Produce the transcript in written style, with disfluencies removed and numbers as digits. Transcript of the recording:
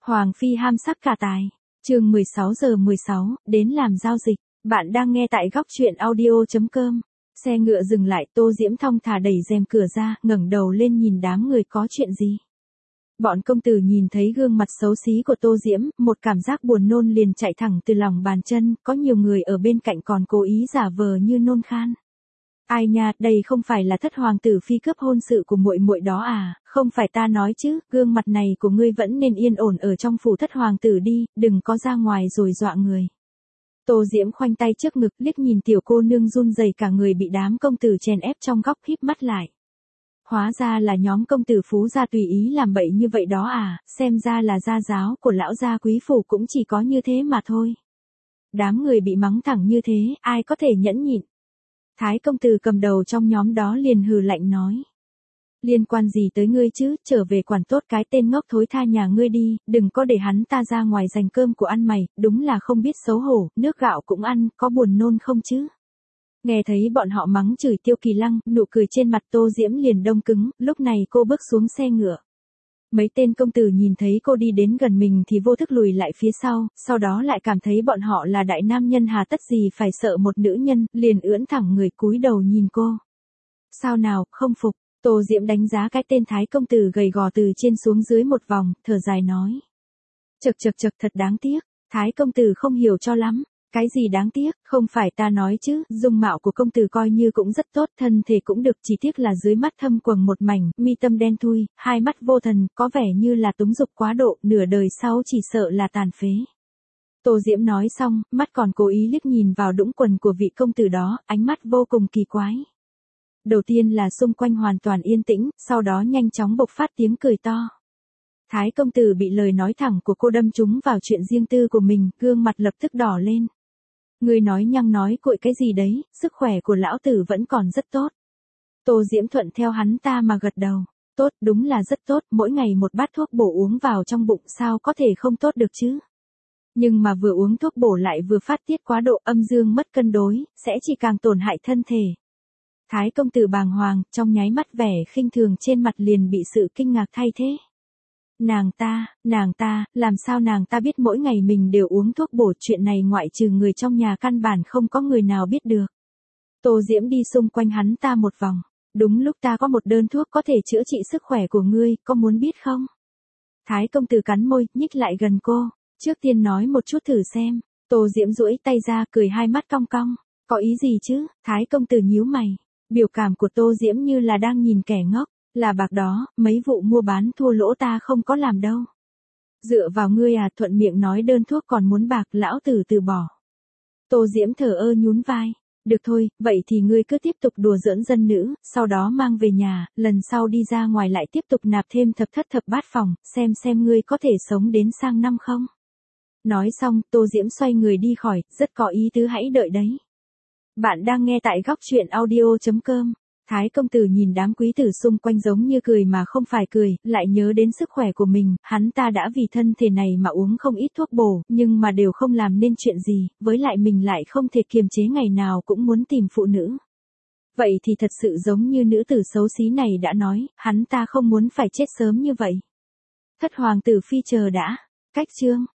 Hoàng phi ham sắc cả tài. Chương 16:16, đến làm giao dịch. Bạn đang nghe tại góc truyện audio.com. Xe ngựa dừng lại, Tô Diễm thong thả đẩy rèm cửa ra, ngẩng đầu lên nhìn đám người có chuyện gì. Bọn công tử nhìn thấy gương mặt xấu xí của Tô Diễm, một cảm giác buồn nôn liền chạy thẳng từ lòng bàn chân, có nhiều người ở bên cạnh còn cố ý giả vờ như nôn khan. Ai nha, đây không phải là thất hoàng tử phi cướp hôn sự của muội muội đó à, không phải ta nói chứ, gương mặt này của ngươi vẫn nên yên ổn ở trong phủ thất hoàng tử đi, đừng có ra ngoài rồi dọa người. Tô Diễm khoanh tay trước ngực liếc nhìn tiểu cô nương run rẩy cả người bị đám công tử chèn ép trong góc híp mắt lại. Hóa ra là nhóm công tử phú gia tùy ý làm bậy như vậy đó à, xem ra là gia giáo của lão gia quý phủ cũng chỉ có như thế mà thôi. Đám người bị mắng thẳng như thế, ai có thể nhẫn nhịn. Thái công tử cầm đầu trong nhóm đó liền hừ lạnh nói. Liên quan gì tới ngươi chứ, trở về quản tốt cái tên ngốc thối tha nhà ngươi đi, đừng có để hắn ta ra ngoài giành cơm của ăn mày, đúng là không biết xấu hổ, nước gạo cũng ăn, có buồn nôn không chứ. Nghe thấy bọn họ mắng chửi Tiêu Kỳ Lăng, nụ cười trên mặt Tô Diễm liền đông cứng, lúc này cô bước xuống xe ngựa. Mấy tên công tử nhìn thấy cô đi đến gần mình thì vô thức lùi lại phía sau đó lại cảm thấy bọn họ là đại nam nhân hà tất gì phải sợ một nữ nhân, liền ưỡn thẳng người cúi đầu nhìn cô. Sao nào, không phục, Tô Diễm đánh giá cái tên thái công tử gầy gò từ trên xuống dưới một vòng, thở dài nói. Chậc thật đáng tiếc, thái công tử không hiểu cho lắm. Cái gì đáng tiếc, không phải ta nói chứ, dung mạo của công tử coi như cũng rất tốt, thân thể cũng được, chỉ tiếc là dưới mắt thâm quầng một mảnh, mi tâm đen thui, hai mắt vô thần, có vẻ như là túng dục quá độ, nửa đời sau chỉ sợ là tàn phế. Tô Diễm nói xong, mắt còn cố ý liếc nhìn vào đũng quần của vị công tử đó, ánh mắt vô cùng kỳ quái. Đầu tiên là xung quanh hoàn toàn yên tĩnh, sau đó nhanh chóng bộc phát tiếng cười to. Thái công tử bị lời nói thẳng của cô đâm trúng vào chuyện riêng tư của mình, gương mặt lập tức đỏ lên. Ngươi nói nhăng nói cuội cái gì đấy, sức khỏe của lão tử vẫn còn rất tốt. Tô Diễm thuận theo hắn ta mà gật đầu. Tốt, đúng là rất tốt, mỗi ngày một bát thuốc bổ uống vào trong bụng sao có thể không tốt được chứ. Nhưng mà vừa uống thuốc bổ lại vừa phát tiết quá độ âm dương mất cân đối, sẽ chỉ càng tổn hại thân thể. Thái công tử bàng hoàng, trong nháy mắt vẻ khinh thường trên mặt liền bị sự kinh ngạc thay thế. Nàng ta, làm sao nàng ta biết mỗi ngày mình đều uống thuốc bổ, chuyện này ngoại trừ người trong nhà căn bản không có người nào biết được. Tô Diễm đi xung quanh hắn ta một vòng. Đúng lúc ta có một đơn thuốc có thể chữa trị sức khỏe của ngươi, có muốn biết không? Thái công tử cắn môi, nhích lại gần cô. Trước tiên nói một chút thử xem. Tô Diễm duỗi tay ra, cười hai mắt cong cong. Có ý gì chứ? Thái công tử nhíu mày. Biểu cảm của Tô Diễm như là đang nhìn kẻ ngốc. Là bạc đó, mấy vụ mua bán thua lỗ ta không có làm đâu. Dựa vào ngươi à, thuận miệng nói đơn thuốc còn muốn bạc, lão tử từ bỏ. Tô Diễm thở ơ nhún vai. Được thôi, vậy thì ngươi cứ tiếp tục đùa giỡn dân nữ, sau đó mang về nhà, lần sau đi ra ngoài lại tiếp tục nạp thêm thập bát phòng, xem ngươi có thể sống đến sang năm không. Nói xong, Tô Diễm xoay người đi khỏi, rất có ý tứ, hãy đợi đấy. Bạn đang nghe tại góc truyện audio.com. Thái công tử nhìn đám quý tử xung quanh giống như cười mà không phải cười, lại nhớ đến sức khỏe của mình, hắn ta đã vì thân thể này mà uống không ít thuốc bổ, nhưng mà đều không làm nên chuyện gì, với lại mình lại không thể kiềm chế ngày nào cũng muốn tìm phụ nữ. Vậy thì thật sự giống như nữ tử xấu xí này đã nói, hắn ta không muốn phải chết sớm như vậy. Thất hoàng tử phi chờ đã. Cách chương.